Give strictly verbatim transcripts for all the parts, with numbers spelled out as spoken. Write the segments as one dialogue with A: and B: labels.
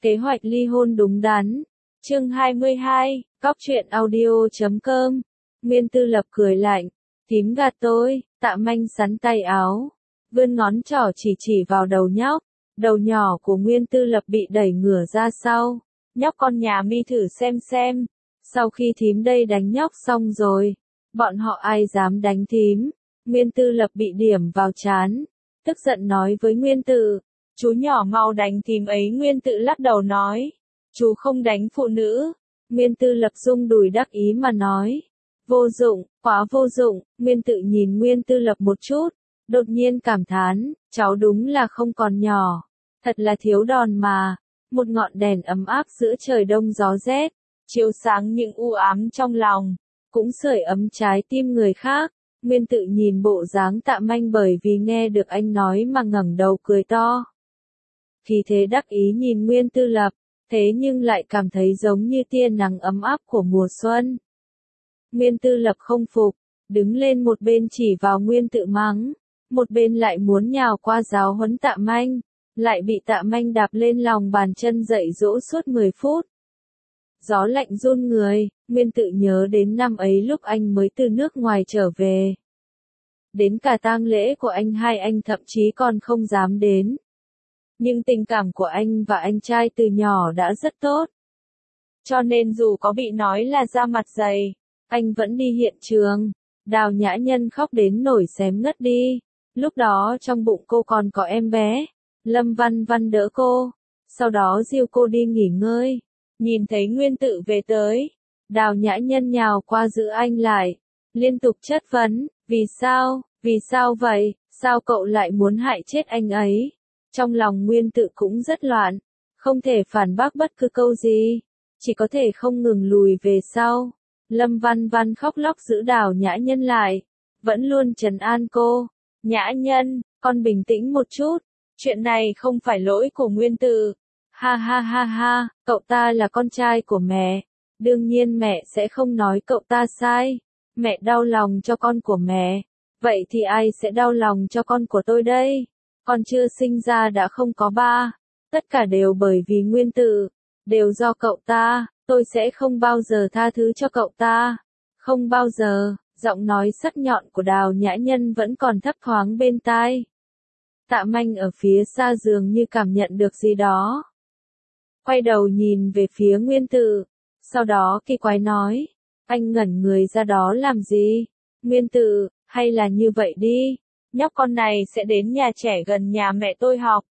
A: Kế hoạch ly hôn đúng đắn. Chương hai mươi hai, Cóc truyện audio chấm com. Nguyên Tư Lập cười lạnh, thím gạt tôi. Tạ Manh sắn tay áo, vươn ngón trỏ chỉ chỉ vào đầu nhóc. Đầu nhỏ của Nguyên Tư Lập bị đẩy ngửa ra sau. Nhóc con nhà mi thử xem xem. Sau khi thím đây đánh nhóc xong rồi, bọn họ ai dám đánh thím. Nguyên Tư Lập bị điểm vào trán, tức giận nói với Nguyên Tự, chú nhỏ mau đánh thím ấy. Nguyên Tự lắc đầu nói, chú không đánh phụ nữ. Nguyên Tư Lập rung đùi đắc ý mà nói, vô dụng, quá vô dụng. Nguyên Tự nhìn Nguyên Tư Lập một chút, đột nhiên cảm thán, cháu đúng là không còn nhỏ, thật là thiếu đòn mà. Một ngọn đèn ấm áp giữa trời đông gió rét, chiếu sáng những u ám trong lòng, cũng sưởi ấm trái tim người khác. Nguyên Tự nhìn bộ dáng Tạ Manh bởi vì nghe được anh nói mà ngẩng đầu cười to. Khí thế đắc ý nhìn Nguyên Tư Lập, thế nhưng lại cảm thấy giống như tia nắng ấm áp của mùa xuân. Nguyên Tư Lập không phục, đứng lên một bên chỉ vào Nguyên Tự mắng, một bên lại muốn nhào qua giáo huấn Tạ Manh, lại bị Tạ Manh đạp lên lòng bàn chân dạy dỗ suốt mười phút. Gió lạnh run người, Nguyên Tự nhớ đến năm ấy lúc anh mới từ nước ngoài trở về. Đến cả tang lễ của anh hai anh thậm chí còn không dám đến. Nhưng tình cảm của anh và anh trai từ nhỏ đã rất tốt. Cho nên dù có bị nói là da mặt dày, anh vẫn đi hiện trường. Đào Nhã Nhân khóc đến nổi xém ngất đi. Lúc đó trong bụng cô còn có em bé. Lâm Văn Văn đỡ cô, sau đó dìu cô đi nghỉ ngơi. Nhìn thấy Nguyên Tự về tới, Đào Nhã Nhân nhào qua giữ anh lại, liên tục chất vấn, vì sao, vì sao vậy, sao cậu lại muốn hại chết anh ấy? Trong lòng Nguyên Tự cũng rất loạn, không thể phản bác bất cứ câu gì, chỉ có thể không ngừng lùi về sau. Lâm Văn Văn khóc lóc giữ Đào Nhã Nhân lại, vẫn luôn trấn an cô, Nhã Nhân, con bình tĩnh một chút, chuyện này không phải lỗi của Nguyên Tự. Ha ha ha ha, cậu ta là con trai của mẹ, đương nhiên mẹ sẽ không nói cậu ta sai. Mẹ đau lòng cho con của mẹ, vậy thì ai sẽ đau lòng cho con của tôi đây? Con chưa sinh ra đã không có ba, tất cả đều bởi vì Nguyên Tự, đều do cậu ta, tôi sẽ không bao giờ tha thứ cho cậu ta, không bao giờ. Giọng nói sắc nhọn của Đào Nhã Nhân vẫn còn thấp thoáng bên tai. Tạ Manh ở phía xa dường như cảm nhận được gì đó, quay đầu nhìn về phía Nguyên Tự, sau đó kỳ quái nói, anh ngẩn người ra đó làm gì? Nguyên Tự, hay là như vậy đi, nhóc con này sẽ đến nhà trẻ gần nhà mẹ tôi học.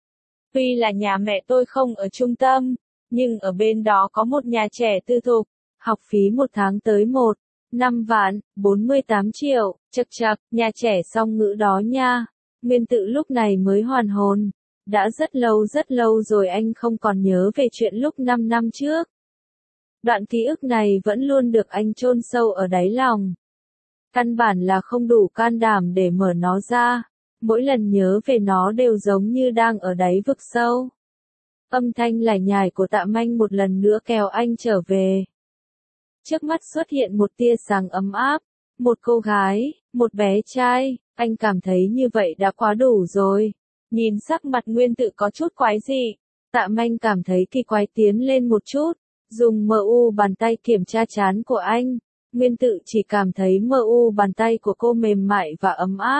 A: Tuy là nhà mẹ tôi không ở trung tâm, nhưng ở bên đó có một nhà trẻ tư thục, học phí một tháng tới một, năm vạn, bốn mươi tám triệu, chậc chậc, nhà trẻ song ngữ đó nha. Nguyên Tự lúc này mới hoàn hồn. Đã rất lâu rất lâu rồi anh không còn nhớ về chuyện lúc năm năm trước. Đoạn ký ức này vẫn luôn được anh chôn sâu ở đáy lòng. Căn bản là không đủ can đảm để mở nó ra. Mỗi lần nhớ về nó đều giống như đang ở đáy vực sâu. Âm thanh lải nhải của Tạ Manh một lần nữa kéo anh trở về. Trước mắt xuất hiện một tia sáng ấm áp. Một cô gái, một bé trai, anh cảm thấy như vậy đã quá đủ rồi. Nhìn sắc mặt Nguyên Tự có chút quái dị, Tạ Manh cảm thấy kỳ quái tiến lên một chút, dùng mờ u bàn tay kiểm tra trán của anh. Nguyên Tự chỉ cảm thấy mờ u bàn tay của cô mềm mại và ấm áp.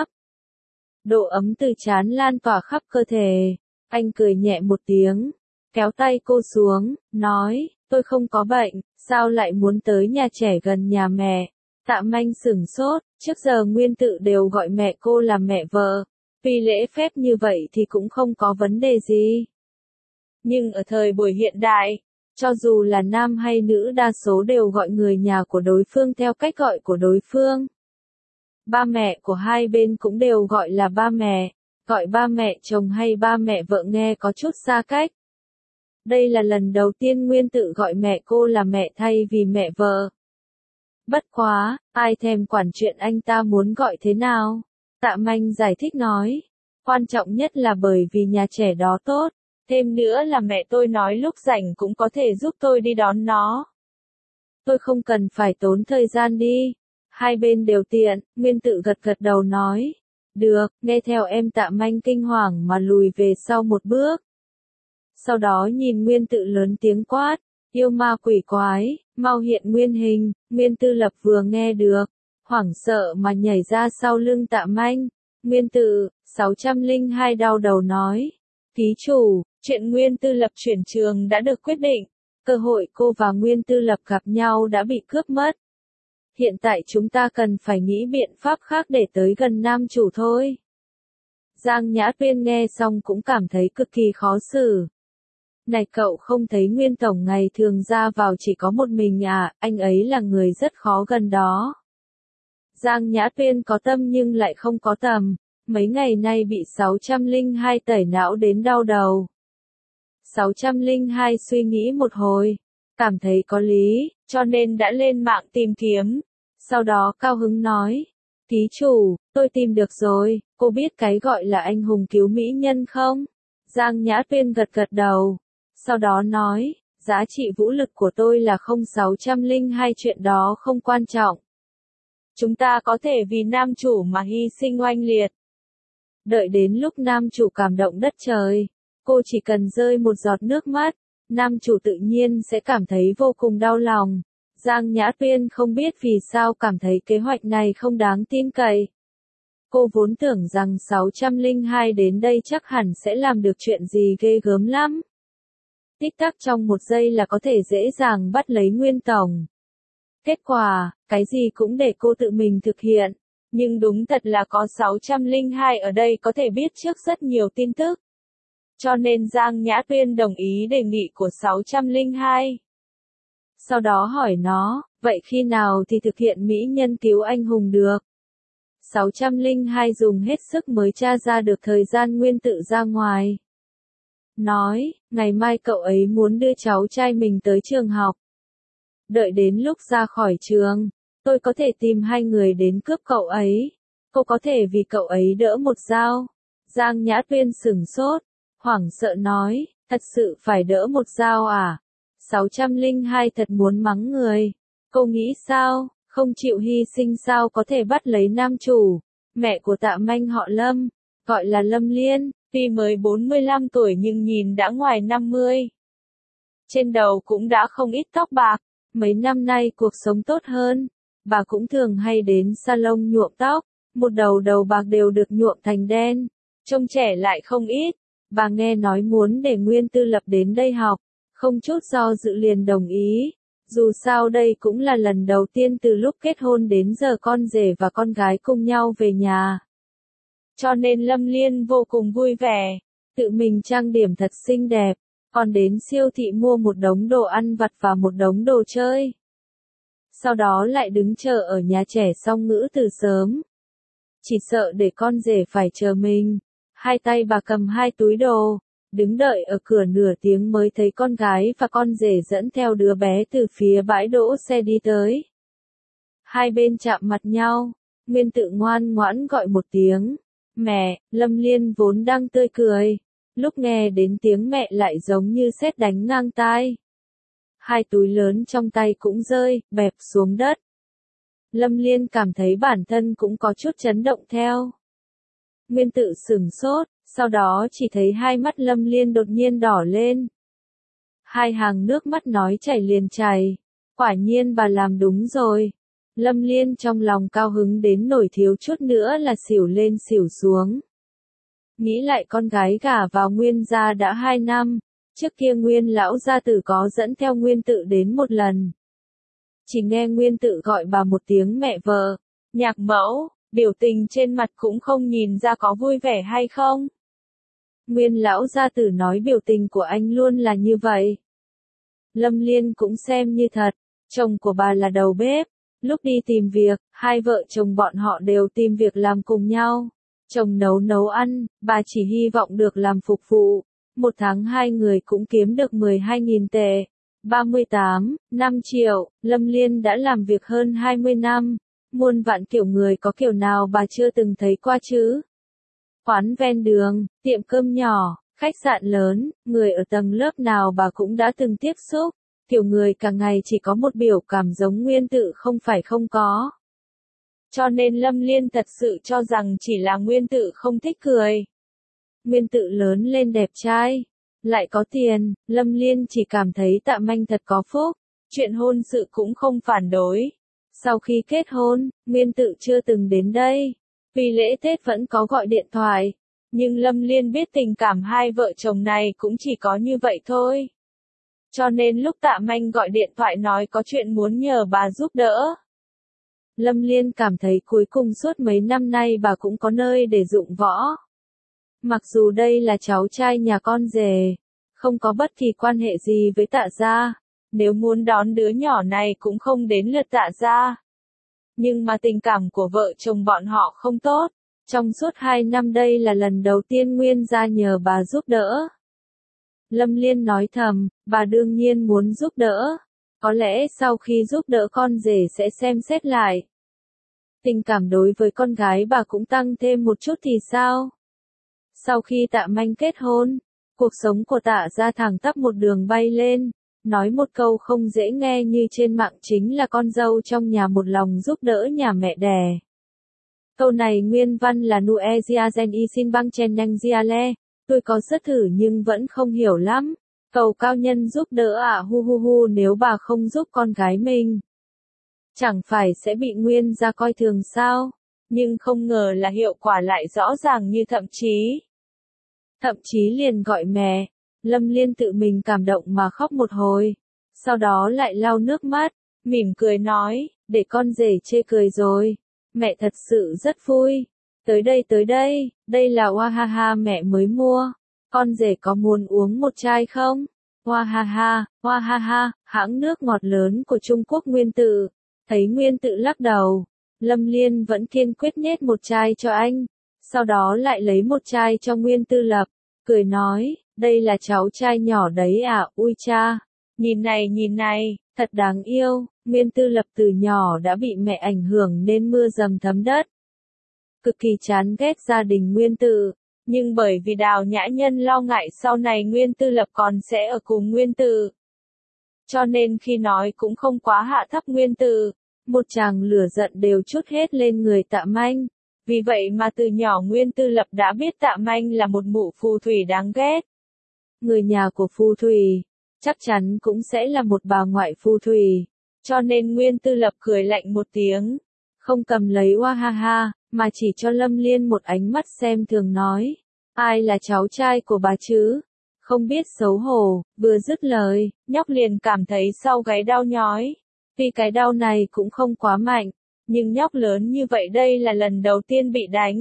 A: Độ ấm từ trán lan tỏa khắp cơ thể. Anh cười nhẹ một tiếng, kéo tay cô xuống, nói, tôi không có bệnh, sao lại muốn tới nhà trẻ gần nhà mẹ? Tạ Manh sửng sốt, trước giờ Nguyên Tự đều gọi mẹ cô là mẹ vợ. Vì lễ phép như vậy thì cũng không có vấn đề gì. Nhưng ở thời buổi hiện đại, cho dù là nam hay nữ đa số đều gọi người nhà của đối phương theo cách gọi của đối phương. Ba mẹ của hai bên cũng đều gọi là ba mẹ, gọi ba mẹ chồng hay ba mẹ vợ nghe có chút xa cách. Đây là lần đầu tiên Nguyên Tự gọi mẹ cô là mẹ thay vì mẹ vợ. Bất quá, ai thèm quản chuyện anh ta muốn gọi thế nào? Tạ Manh giải thích nói, quan trọng nhất là bởi vì nhà trẻ đó tốt, thêm nữa là mẹ tôi nói lúc rảnh cũng có thể giúp tôi đi đón nó. Tôi không cần phải tốn thời gian đi, hai bên đều tiện. Nguyên Tự gật gật đầu nói, được, nghe theo em. Tạ Manh kinh hoàng mà lùi về sau một bước. Sau đó nhìn Nguyên Tự lớn tiếng quát, yêu ma quỷ quái, mau hiện nguyên hình. Nguyên Tư Lập vừa nghe được, hoảng sợ mà nhảy ra sau lưng Tạ Manh. Nguyên Tự, sáu trăm lẻ hai đau đầu nói, ký chủ, chuyện Nguyên Tư Lập chuyển trường đã được quyết định, cơ hội cô và Nguyên Tư Lập gặp nhau đã bị cướp mất. Hiện tại chúng ta cần phải nghĩ biện pháp khác để tới gần nam chủ thôi. Giang Nhã Tuyên nghe xong cũng cảm thấy cực kỳ khó xử. Này cậu không thấy Nguyên Tổng ngày thường ra vào chỉ có một mình à, anh ấy là người rất khó gần đó. Giang Nhã Tuyên có tâm nhưng lại không có tầm, mấy ngày nay bị sáu trăm lẻ hai tẩy não đến đau đầu. sáu trăm lẻ hai suy nghĩ một hồi, cảm thấy có lý, cho nên đã lên mạng tìm kiếm. Sau đó cao hứng nói, ký chủ, tôi tìm được rồi, cô biết cái gọi là anh hùng cứu mỹ nhân không? Giang Nhã Tuyên gật gật đầu, sau đó nói, giá trị vũ lực của tôi là không sáu trăm lẻ hai, chuyện đó không quan trọng. Chúng ta có thể vì nam chủ mà hy sinh oanh liệt. Đợi đến lúc nam chủ cảm động đất trời, cô chỉ cần rơi một giọt nước mắt, nam chủ tự nhiên sẽ cảm thấy vô cùng đau lòng. Giang Nhã Tuyên không biết vì sao cảm thấy kế hoạch này không đáng tin cậy. Cô vốn tưởng rằng sáu trăm lẻ hai đến đây chắc hẳn sẽ làm được chuyện gì ghê gớm lắm. Tích tắc trong một giây là có thể dễ dàng bắt lấy Nguyên Tổng. Kết quả, cái gì cũng để cô tự mình thực hiện. Nhưng đúng thật là có sáu trăm lẻ hai ở đây có thể biết trước rất nhiều tin tức. Cho nên Giang Nhã Tuyên đồng ý đề nghị của sáu trăm lẻ hai. Sau đó hỏi nó, vậy khi nào thì thực hiện mỹ nhân cứu anh hùng được? sáu trăm lẻ hai dùng hết sức mới tra ra được thời gian Nguyên Tự ra ngoài. Nói, ngày mai cậu ấy muốn đưa cháu trai mình tới trường học. Đợi đến lúc ra khỏi trường, tôi có thể tìm hai người đến cướp cậu ấy. Cô có thể vì cậu ấy đỡ một dao. Giang Nhã Tuyên sửng sốt, hoảng sợ nói, thật sự phải đỡ một dao à? sáu trăm lẻ hai thật muốn mắng người. Cô nghĩ sao, không chịu hy sinh sao có thể bắt lấy nam chủ. Mẹ của Tạ Manh họ Lâm, gọi là Lâm Liên, tuy mới bốn mươi lăm tuổi nhưng nhìn đã ngoài năm mươi. Trên đầu cũng đã không ít tóc bạc, mấy năm nay cuộc sống tốt hơn. Bà cũng thường hay đến salon nhuộm tóc, một đầu đầu bạc đều được nhuộm thành đen, trông trẻ lại không ít. Bà nghe nói muốn để Nguyên Tư Lập đến đây học, không chút do dự liền đồng ý. Dù sao đây cũng là lần đầu tiên từ lúc kết hôn đến giờ con rể và con gái cùng nhau về nhà. Cho nên Lâm Liên vô cùng vui vẻ, tự mình trang điểm thật xinh đẹp, còn đến siêu thị mua một đống đồ ăn vặt và một đống đồ chơi. Sau đó lại đứng chờ ở nhà trẻ Song Ngữ từ sớm. Chỉ sợ để con rể phải chờ mình. Hai tay bà cầm hai túi đồ, đứng đợi ở cửa nửa tiếng mới thấy con gái và con rể dẫn theo đứa bé từ phía bãi đỗ xe đi tới. Hai bên chạm mặt nhau, Nguyên Tự ngoan ngoãn gọi một tiếng, mẹ. Lâm Liên vốn đang tươi cười, lúc nghe đến tiếng mẹ lại giống như sét đánh ngang tai. Hai túi lớn trong tay cũng rơi, bẹp xuống đất. Lâm Liên cảm thấy bản thân cũng có chút chấn động theo. Nguyên Tự sửng sốt, sau đó chỉ thấy hai mắt Lâm Liên đột nhiên đỏ lên. Hai hàng nước mắt nói chảy liền chảy. Quả nhiên bà làm đúng rồi. Lâm Liên trong lòng cao hứng đến nổi thiếu chút nữa là xỉu lên xỉu xuống. Nghĩ lại con gái gả vào Nguyên gia đã hai năm, trước kia Nguyên lão gia tử có dẫn theo Nguyên Tự đến một lần. Chỉ nghe Nguyên Tự gọi bà một tiếng mẹ vợ, nhạc mẫu, biểu tình trên mặt cũng không nhìn ra có vui vẻ hay không. Nguyên lão gia tử nói biểu tình của anh luôn là như vậy. Lâm Liên cũng xem như thật, chồng của bà là đầu bếp, lúc đi tìm việc, hai vợ chồng bọn họ đều tìm việc làm cùng nhau. Chồng nấu nấu ăn, bà chỉ hy vọng được làm phục vụ. Một tháng hai người cũng kiếm được mười hai nghìn tệ, ba mươi tám, năm triệu. Lâm Liên đã làm việc hơn hai mươi năm, muôn vạn kiểu người có kiểu nào bà chưa từng thấy qua chứ. Quán ven đường, tiệm cơm nhỏ, khách sạn lớn, người ở tầng lớp nào bà cũng đã từng tiếp xúc. Kiểu người cả ngày chỉ có một biểu cảm giống Nguyên Tự không phải không có. Cho nên Lâm Liên thật sự cho rằng chỉ là Nguyên Tự không thích cười. Nguyên Tự lớn lên đẹp trai, lại có tiền, Lâm Liên chỉ cảm thấy Tạ Manh thật có phúc, chuyện hôn sự cũng không phản đối. Sau khi kết hôn, Nguyên Tự chưa từng đến đây, vì lễ Tết vẫn có gọi điện thoại, nhưng Lâm Liên biết tình cảm hai vợ chồng này cũng chỉ có như vậy thôi. Cho nên lúc Tạ Manh gọi điện thoại nói có chuyện muốn nhờ bà giúp đỡ, Lâm Liên cảm thấy cuối cùng suốt mấy năm nay bà cũng có nơi để dụng võ. Mặc dù đây là cháu trai nhà con rể, không có bất kỳ quan hệ gì với Tạ gia, nếu muốn đón đứa nhỏ này cũng không đến lượt Tạ gia. Nhưng mà tình cảm của vợ chồng bọn họ không tốt, trong suốt hai năm đây là lần đầu tiên Nguyên gia nhờ bà giúp đỡ. Lâm Liên nói thầm, bà đương nhiên muốn giúp đỡ, có lẽ sau khi giúp đỡ con rể sẽ xem xét lại. Tình cảm đối với con gái bà cũng tăng thêm một chút thì sao? Sau khi Tạ Manh kết hôn, cuộc sống của Tạ gia thẳng tắp một đường bay lên, nói một câu không dễ nghe như trên mạng chính là con dâu trong nhà một lòng giúp đỡ nhà mẹ đẻ. Câu này nguyên văn là Nue Gia Gen Y Sin Bang Chen Nhanh Gia Le, tôi có rất thử nhưng vẫn không hiểu lắm. Cầu cao nhân giúp đỡ à hu hu hu, nếu bà không giúp con gái mình, chẳng phải sẽ bị Nguyên gia coi thường sao? Nhưng không ngờ là hiệu quả lại rõ ràng như thậm chí. Thậm chí liền gọi mẹ, Lâm Liên tự mình cảm động mà khóc một hồi. Sau đó lại lau nước mắt, mỉm cười nói, để con rể chê cười rồi. Mẹ thật sự rất vui. Tới đây tới đây, đây là Wahaha mẹ mới mua. Con rể có muốn uống một chai không? Wahaha, Wahaha, hãng nước ngọt lớn của Trung Quốc Nguyên Tự. Thấy Nguyên Tự lắc đầu, Lâm Liên vẫn kiên quyết nhét một chai cho anh. Sau đó lại lấy một chai cho Nguyên Tư Lập, cười nói, đây là cháu trai nhỏ đấy à, ui cha. Nhìn này nhìn này, thật đáng yêu. Nguyên Tư Lập từ nhỏ đã bị mẹ ảnh hưởng nên mưa dầm thấm đất. Cực kỳ chán ghét gia đình Nguyên Tự, nhưng bởi vì Đào Nhã Nhân lo ngại sau này Nguyên Tư Lập còn sẽ ở cùng Nguyên Tự, cho nên khi nói cũng không quá hạ thấp Nguyên Tự, một tràng lửa giận đều trút hết lên người Tạ Manh. Vì vậy mà từ nhỏ Nguyên Tư Lập đã biết Tạ Manh là một mụ phù thủy đáng ghét. Người nhà của phù thủy, chắc chắn cũng sẽ là một bà ngoại phù thủy. Cho nên Nguyên Tư Lập cười lạnh một tiếng, không cầm lấy Wahaha, mà chỉ cho Lâm Liên một ánh mắt xem thường nói, ai là cháu trai của bà chứ? Không biết xấu hổ. Vừa dứt lời, nhóc liền cảm thấy sau gáy đau nhói. Tuy cái đau này cũng không quá mạnh, nhưng nhóc lớn như vậy đây là lần đầu tiên bị đánh.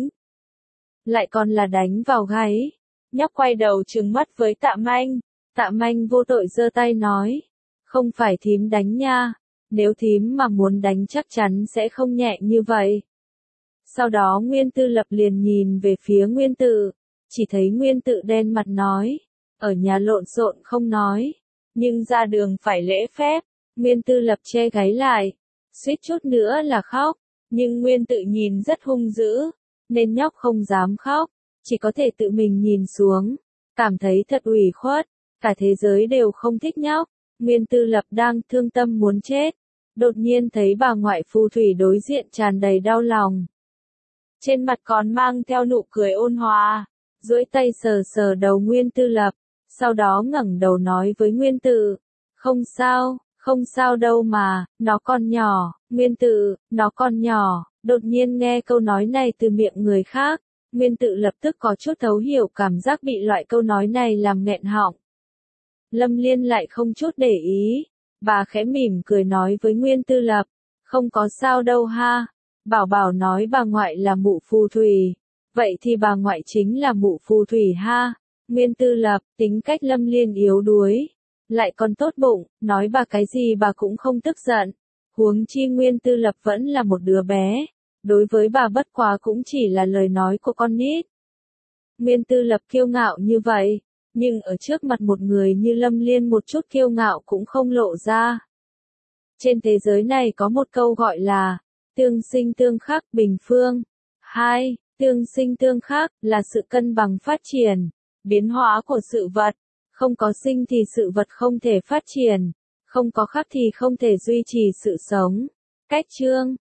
A: Lại còn là đánh vào gáy. Nhóc quay đầu trừng mắt với Tạ Manh. Tạ Manh vô tội giơ tay nói, không phải thím đánh nha, nếu thím mà muốn đánh chắc chắn sẽ không nhẹ như vậy. Sau đó Nguyên Tư Lập liền nhìn về phía Nguyên Tự, chỉ thấy Nguyên Tự đen mặt nói, ở nhà lộn xộn không nói, nhưng ra đường phải lễ phép. Nguyên Tư Lập che gáy lại, suýt chút nữa là khóc, nhưng Nguyên Tự nhìn rất hung dữ, nên nhóc không dám khóc, chỉ có thể tự mình nhìn xuống, cảm thấy thật ủy khuất, cả thế giới đều không thích nhóc. Nguyên Tư Lập đang thương tâm muốn chết, đột nhiên thấy bà ngoại phù thủy đối diện tràn đầy đau lòng. Trên mặt còn mang theo nụ cười ôn hòa, duỗi tay sờ sờ đầu Nguyên Tư Lập, sau đó ngẩng đầu nói với Nguyên Tự, không sao, không sao đâu mà, nó còn nhỏ. Nguyên Tự, nó còn nhỏ. Đột nhiên nghe câu nói này từ miệng người khác, Nguyên Tự lập tức có chút thấu hiểu cảm giác bị loại câu nói này làm nghẹn họng. Lâm Liên lại không chút để ý, bà khẽ mỉm cười nói với Nguyên Tư Lập, không có sao đâu ha. Bảo Bảo nói bà ngoại là mụ phù thủy, vậy thì bà ngoại chính là mụ phù thủy ha. Nguyên Tư Lập, tính cách Lâm Liên yếu đuối, lại còn tốt bụng, nói bà cái gì bà cũng không tức giận. Huống chi Nguyên Tư Lập vẫn là một đứa bé, đối với bà bất quá cũng chỉ là lời nói của con nít. Nguyên Tư Lập kiêu ngạo như vậy, nhưng ở trước mặt một người như Lâm Liên một chút kiêu ngạo cũng không lộ ra. Trên thế giới này có một câu gọi là, tương sinh tương khắc bình phương. Hai, tương sinh tương khắc là sự cân bằng phát triển, biến hóa của sự vật. Không có sinh thì sự vật không thể phát triển, không có khắc thì không thể duy trì sự sống. Cách chương